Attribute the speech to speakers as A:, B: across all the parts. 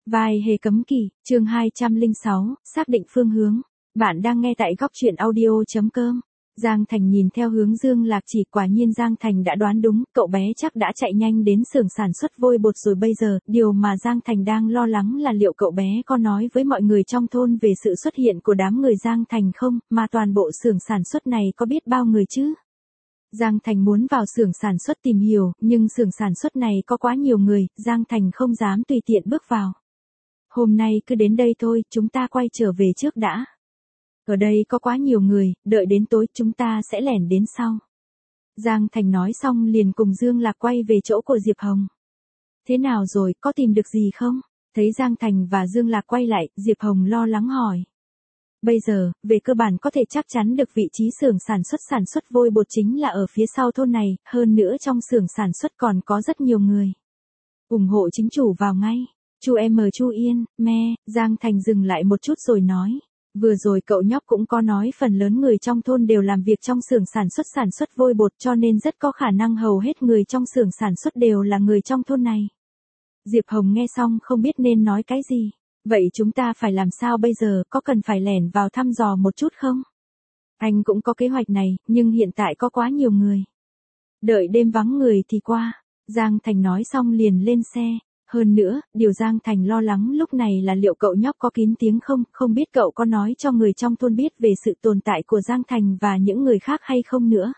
A: Vai hề cấm kỵ, chương 206, xác định phương hướng. Bạn đang nghe tại góc truyện audio.com. Giang Thành nhìn theo hướng Dương Lạc chỉ, quả nhiên Giang Thành đã đoán đúng, cậu bé chắc đã chạy nhanh đến xưởng sản xuất vôi bột rồi bây giờ. Điều mà Giang Thành đang lo lắng là liệu cậu bé có nói với mọi người trong thôn về sự xuất hiện của đám người Giang Thành không, mà toàn bộ xưởng sản xuất này có biết bao người chứ? Giang Thành muốn vào xưởng sản xuất tìm hiểu, nhưng xưởng sản xuất này có quá nhiều người, Giang Thành không dám tùy tiện bước vào. Hôm nay cứ đến đây thôi, chúng ta quay trở về trước đã. Ở đây có quá nhiều người, đợi đến tối chúng ta sẽ lẻn đến sau. Giang Thành nói xong liền cùng Dương Lạc quay về chỗ của Diệp Hồng. Thế nào rồi, có tìm được gì không? Thấy Giang Thành và Dương Lạc quay lại, Diệp Hồng lo lắng hỏi. Bây giờ, về cơ bản có thể chắc chắn được vị trí xưởng sản xuất vôi bột chính là ở phía sau thôn này, hơn nữa trong xưởng sản xuất còn có rất nhiều người. Ủng hộ chính chủ vào ngay. Chu Yên, Giang Thành dừng lại một chút rồi nói. Vừa rồi cậu nhóc cũng có nói phần lớn người trong thôn đều làm việc trong xưởng sản xuất vôi bột cho nên rất có khả năng hầu hết người trong xưởng sản xuất đều là người trong thôn này. Diệp Hồng nghe xong không biết nên nói cái gì. Vậy chúng ta phải làm sao bây giờ, có cần phải lẻn vào thăm dò một chút không? Anh cũng có kế hoạch này, nhưng hiện tại có quá nhiều người. Đợi đêm vắng người thì qua. Giang Thành nói xong liền lên xe. Hơn nữa, điều Giang Thành lo lắng lúc này là liệu cậu nhóc có kín tiếng không biết cậu có nói cho người trong thôn biết về sự tồn tại của Giang Thành và những người khác hay không nữa.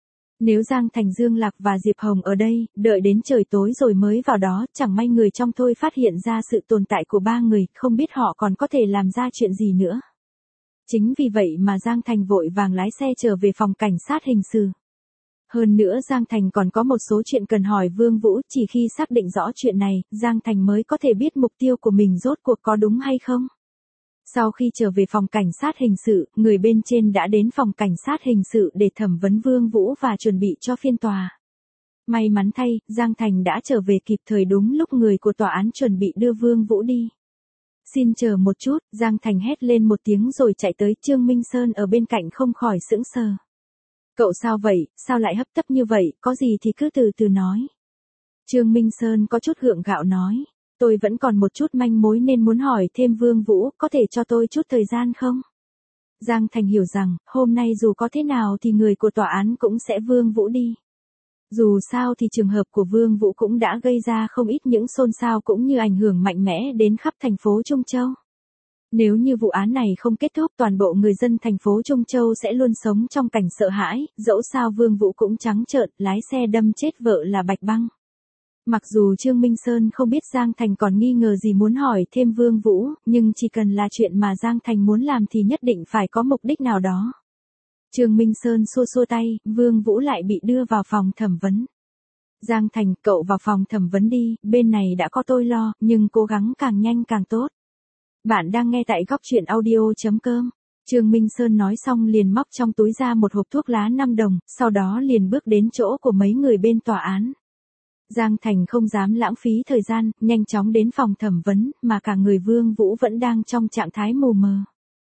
A: Nếu Giang Thành, Dương Lạc và Diệp Hồng ở đây, đợi đến trời tối rồi mới vào đó, chẳng may người trong thôn phát hiện ra sự tồn tại của ba người, không biết họ còn có thể làm ra chuyện gì nữa. Chính vì vậy mà Giang Thành vội vàng lái xe trở về phòng cảnh sát hình sự. Hơn nữa Giang Thành còn có một số chuyện cần hỏi Vương Vũ, chỉ khi xác định rõ chuyện này, Giang Thành mới có thể biết mục tiêu của mình rốt cuộc có đúng hay không. Sau khi trở về phòng cảnh sát hình sự, người bên trên đã đến phòng cảnh sát hình sự để thẩm vấn Vương Vũ và chuẩn bị cho phiên tòa. May mắn thay, Giang Thành đã trở về kịp thời đúng lúc người của tòa án chuẩn bị đưa Vương Vũ đi. Xin chờ một chút, Giang Thành hét lên một tiếng rồi chạy tới. Trương Minh Sơn ở bên cạnh không khỏi sững sờ. Cậu sao vậy, sao lại hấp tấp như vậy, có gì thì cứ từ từ nói. Trương Minh Sơn có chút gượng gạo nói. Tôi vẫn còn một chút manh mối nên muốn hỏi thêm Vương Vũ, có thể cho tôi chút thời gian không? Giang Thành hiểu rằng, hôm nay dù có thế nào thì người của tòa án cũng sẽ Vương Vũ đi. Dù sao thì trường hợp của Vương Vũ cũng đã gây ra không ít những xôn xao cũng như ảnh hưởng mạnh mẽ đến khắp thành phố Trung Châu. Nếu như vụ án này không kết thúc, toàn bộ người dân thành phố Trung Châu sẽ luôn sống trong cảnh sợ hãi, dẫu sao Vương Vũ cũng trắng trợn, lái xe đâm chết vợ là Bạch Băng. Mặc dù Trương Minh Sơn không biết Giang Thành còn nghi ngờ gì muốn hỏi thêm Vương Vũ, nhưng chỉ cần là chuyện mà Giang Thành muốn làm thì nhất định phải có mục đích nào đó. Trương Minh Sơn xua xua tay, Vương Vũ lại bị đưa vào phòng thẩm vấn. Giang Thành, cậu vào phòng thẩm vấn đi, bên này đã có tôi lo, nhưng cố gắng càng nhanh càng tốt. Bạn đang nghe tại góc truyện audio.com. Trương Minh Sơn nói xong liền móc trong túi ra một hộp thuốc lá 5 đồng, sau đó liền bước đến chỗ của mấy người bên tòa án. Giang Thành không dám lãng phí thời gian, nhanh chóng đến phòng thẩm vấn, mà cả người Vương Vũ vẫn đang trong trạng thái mù mờ.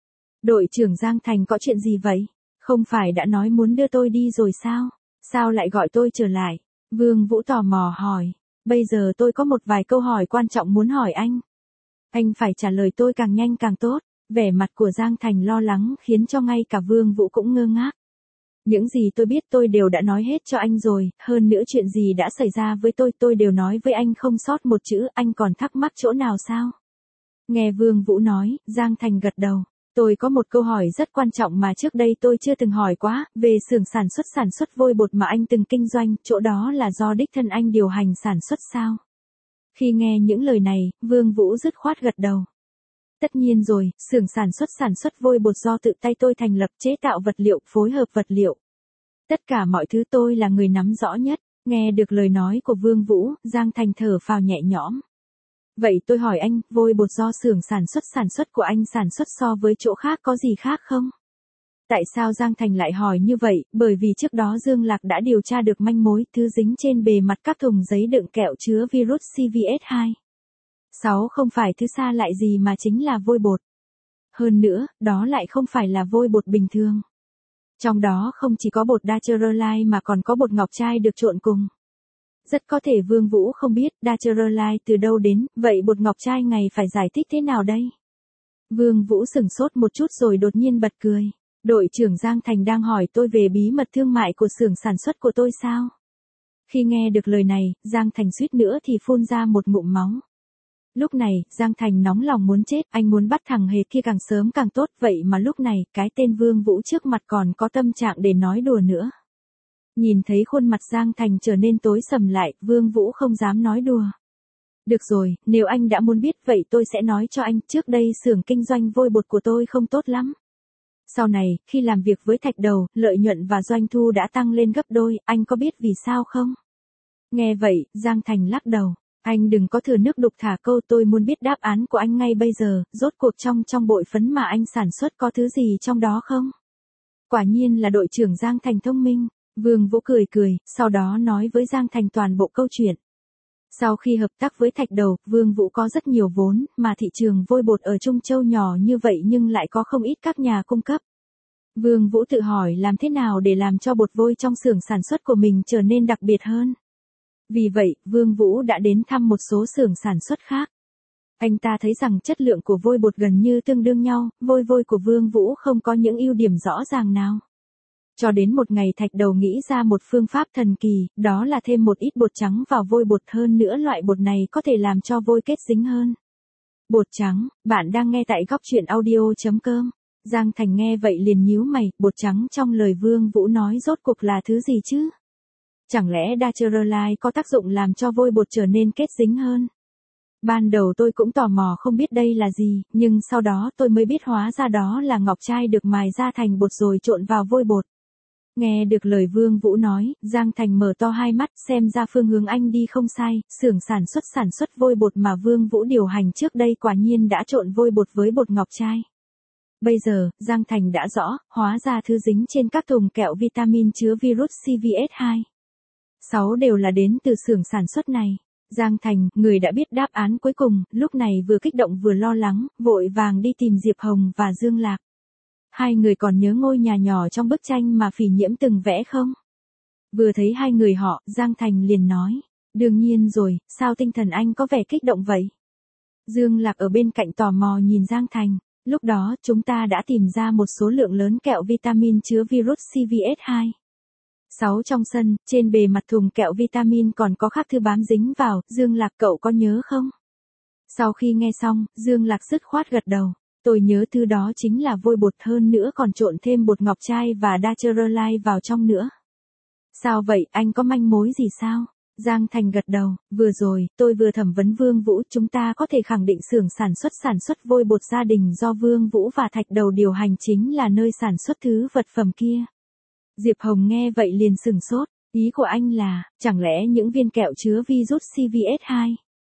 A: Đội trưởng Giang Thành, có chuyện gì vậy? Không phải đã nói muốn đưa tôi đi rồi sao? Sao lại gọi tôi trở lại? Vương Vũ tò mò hỏi. Bây giờ tôi có một vài câu hỏi quan trọng muốn hỏi anh. Anh phải trả lời tôi càng nhanh càng tốt. Vẻ mặt của Giang Thành lo lắng khiến cho ngay cả Vương Vũ cũng ngơ ngác. Những gì tôi biết tôi đều đã nói hết cho anh rồi, hơn nữa chuyện gì đã xảy ra với tôi đều nói với anh không sót một chữ, anh còn thắc mắc chỗ nào sao? Nghe Vương Vũ nói, Giang Thành gật đầu. Tôi có một câu hỏi rất quan trọng mà trước đây tôi chưa từng hỏi quá, về xưởng sản xuất vôi bột mà anh từng kinh doanh, chỗ đó là do đích thân anh điều hành sản xuất sao? Khi nghe những lời này, Vương Vũ dứt khoát gật đầu. Tất nhiên rồi, xưởng sản xuất vôi bột do tự tay tôi thành lập, chế tạo vật liệu, phối hợp vật liệu. Tất cả mọi thứ tôi là người nắm rõ nhất. Nghe được lời nói của Vương Vũ, Giang Thành thở phào nhẹ nhõm. Vậy tôi hỏi anh, vôi bột do xưởng sản xuất của anh sản xuất so với chỗ khác có gì khác không? Tại sao Giang Thành lại hỏi như vậy? Bởi vì trước đó Dương Lạc đã điều tra được manh mối, thứ dính trên bề mặt các thùng giấy đựng kẹo chứa virus CVS2. 6 không phải thứ xa lại gì mà chính là vôi bột. Hơn nữa, đó lại không phải là vôi bột bình thường. Trong đó không chỉ có bột Dacrylite mà còn có bột ngọc trai được trộn cùng. Rất có thể Vương Vũ không biết Dacherolite từ đâu đến, vậy bột ngọc trai ngày phải giải thích thế nào đây? Vương Vũ sửng sốt một chút rồi đột nhiên bật cười. Đội trưởng Giang Thành đang hỏi tôi về bí mật thương mại của xưởng sản xuất của tôi sao? Khi nghe được lời này, Giang Thành suýt nữa thì phun ra một ngụm máu. Lúc này, Giang Thành nóng lòng muốn chết, anh muốn bắt thằng hề kia càng sớm càng tốt, vậy mà lúc này, cái tên Vương Vũ trước mặt còn có tâm trạng để nói đùa nữa. Nhìn thấy khuôn mặt Giang Thành trở nên tối sầm lại, Vương Vũ không dám nói đùa. Được rồi, nếu anh đã muốn biết vậy tôi sẽ nói cho anh, trước đây xưởng kinh doanh vôi bột của tôi không tốt lắm. Sau này, khi làm việc với Thạch Đầu, lợi nhuận và doanh thu đã tăng lên gấp đôi, anh có biết vì sao không? Nghe vậy, Giang Thành lắc đầu. Anh đừng có thừa nước đục thả câu, tôi muốn biết đáp án của anh ngay bây giờ, rốt cuộc trong bội phấn mà anh sản xuất có thứ gì trong đó không? Quả nhiên là đội trưởng Giang Thành thông minh. Vương Vũ cười cười, sau đó nói với Giang Thành toàn bộ câu chuyện. Sau khi hợp tác với Thạch Đầu, Vương Vũ có rất nhiều vốn, mà thị trường vôi bột ở Trung Châu nhỏ như vậy nhưng lại có không ít các nhà cung cấp. Vương Vũ tự hỏi làm thế nào để làm cho bột vôi trong xưởng sản xuất của mình trở nên đặc biệt hơn. Vì vậy, Vương Vũ đã đến thăm một số xưởng sản xuất khác. Anh ta thấy rằng chất lượng của vôi bột gần như tương đương nhau, vôi của Vương Vũ không có những ưu điểm rõ ràng nào. Cho đến một ngày Thạch Đầu nghĩ ra một phương pháp thần kỳ, đó là thêm một ít bột trắng vào vôi bột, hơn nữa loại bột này có thể làm cho vôi kết dính hơn. Bột trắng, bạn đang nghe tại góc truyện audio.com. Giang Thành nghe vậy liền nhíu mày, bột trắng trong lời Vương Vũ nói rốt cuộc là thứ gì chứ? Chẳng lẽ Dacherolite có tác dụng làm cho vôi bột trở nên kết dính hơn? Ban đầu tôi cũng tò mò không biết đây là gì, nhưng sau đó tôi mới biết hóa ra đó là ngọc trai được mài ra thành bột rồi trộn vào vôi bột. Nghe được lời Vương Vũ nói, Giang Thành mở to hai mắt, xem ra phương hướng anh đi không sai, xưởng sản xuất vôi bột mà Vương Vũ điều hành trước đây quả nhiên đã trộn vôi bột với bột ngọc trai. Bây giờ, Giang Thành đã rõ, hóa ra thứ dính trên các thùng kẹo vitamin chứa virus CVS2. 6 đều là đến từ xưởng sản xuất này. Giang Thành, người đã biết đáp án cuối cùng, lúc này vừa kích động vừa lo lắng, vội vàng đi tìm Diệp Hồng và Dương Lạc. Hai người còn nhớ ngôi nhà nhỏ trong bức tranh mà Phỉ Nhiễm từng vẽ không? Vừa thấy hai người họ, Giang Thành liền nói. Đương nhiên rồi, sao tinh thần anh có vẻ kích động vậy? Dương Lạc ở bên cạnh tò mò nhìn Giang Thành. Lúc đó, chúng ta đã tìm ra một số lượng lớn kẹo vitamin chứa virus CVS2. 6 trong sân, trên bề mặt thùng kẹo vitamin còn có khắc thư bám dính vào, Dương Lạc cậu có nhớ không? Sau khi nghe xong, Dương Lạc dứt khoát gật đầu. Tôi nhớ thứ đó chính là vôi bột, hơn nữa còn trộn thêm bột ngọc trai và Dacherolite vào trong nữa. Sao vậy, anh có manh mối gì sao? Giang Thành gật đầu, vừa rồi, tôi vừa thẩm vấn Vương Vũ, chúng ta có thể khẳng định xưởng sản xuất vôi bột gia đình do Vương Vũ và Thạch Đầu điều hành chính là nơi sản xuất thứ vật phẩm kia. Diệp Hồng nghe vậy liền sửng sốt, ý của anh là, chẳng lẽ những viên kẹo chứa virus CVS2?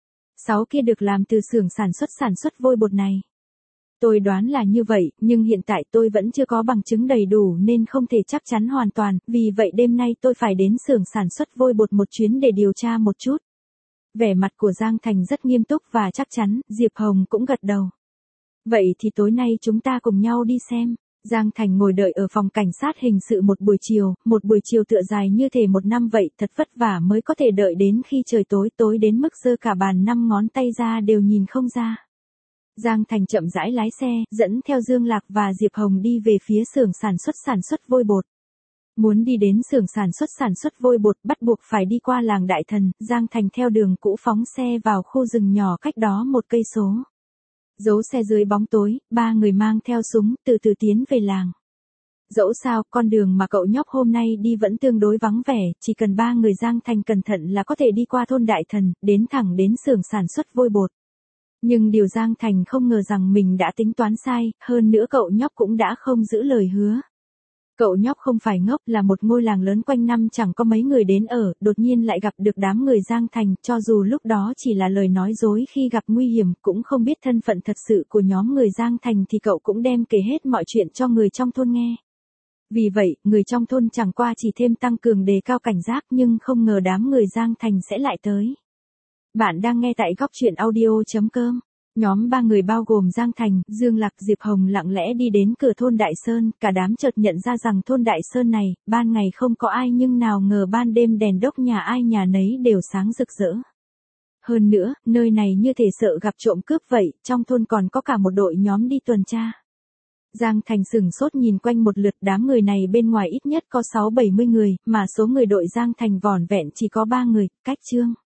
A: 6 kia được làm từ xưởng sản xuất vôi bột này. Tôi đoán là như vậy, nhưng hiện tại tôi vẫn chưa có bằng chứng đầy đủ nên không thể chắc chắn hoàn toàn, vì vậy đêm nay tôi phải đến xưởng sản xuất vôi bột một chuyến để điều tra một chút. Vẻ mặt của Giang Thành rất nghiêm túc và chắc chắn, Diệp Hồng cũng gật đầu. Vậy thì tối nay chúng ta cùng nhau đi xem. Giang Thành ngồi đợi ở phòng cảnh sát hình sự một buổi chiều tựa dài như thể một năm vậy, thật vất vả mới có thể đợi đến khi trời tối đến mức giơ cả bàn 5 ngón tay ra đều nhìn không ra. Giang Thành chậm rãi lái xe, dẫn theo Dương Lạc và Diệp Hồng đi về phía xưởng sản xuất vôi bột. Muốn đi đến xưởng sản xuất vôi bột bắt buộc phải đi qua làng Đại Thần, Giang Thành theo đường cũ phóng xe vào khu rừng nhỏ cách đó 1 cây số. Giấu xe dưới bóng tối, 3 người mang theo súng, từ từ tiến về làng. Dẫu sao, con đường mà cậu nhóc hôm nay đi vẫn tương đối vắng vẻ, chỉ cần 3 người Giang Thành cẩn thận là có thể đi qua thôn Đại Thần, đến thẳng đến xưởng sản xuất vôi bột. Nhưng điều Giang Thành không ngờ rằng mình đã tính toán sai, hơn nữa cậu nhóc cũng đã không giữ lời hứa. Cậu nhóc không phải ngốc, là một ngôi làng lớn quanh năm chẳng có mấy người đến ở, đột nhiên lại gặp được đám người Giang Thành, cho dù lúc đó chỉ là lời nói dối khi gặp nguy hiểm, cũng không biết thân phận thật sự của nhóm người Giang Thành thì cậu cũng đem kể hết mọi chuyện cho người trong thôn nghe. Vì vậy, người trong thôn chẳng qua chỉ thêm tăng cường đề cao cảnh giác, nhưng không ngờ đám người Giang Thành sẽ lại tới. Bạn đang nghe tại góc truyện audio.com. Nhóm 3 người bao gồm Giang Thành, Dương Lạc, Diệp Hồng lặng lẽ đi đến cửa thôn Đại Sơn, cả đám chợt nhận ra rằng thôn Đại Sơn này, ban ngày không có ai nhưng nào ngờ ban đêm đèn đốt nhà ai nhà nấy đều sáng rực rỡ. Hơn nữa, nơi này như thể sợ gặp trộm cướp vậy, trong thôn còn có cả một đội nhóm đi tuần tra. Giang Thành sửng sốt nhìn quanh một lượt, đám người này bên ngoài ít nhất có 6-70 người, mà số người đội Giang Thành vỏn vẹn chỉ có 3 người, cách Trương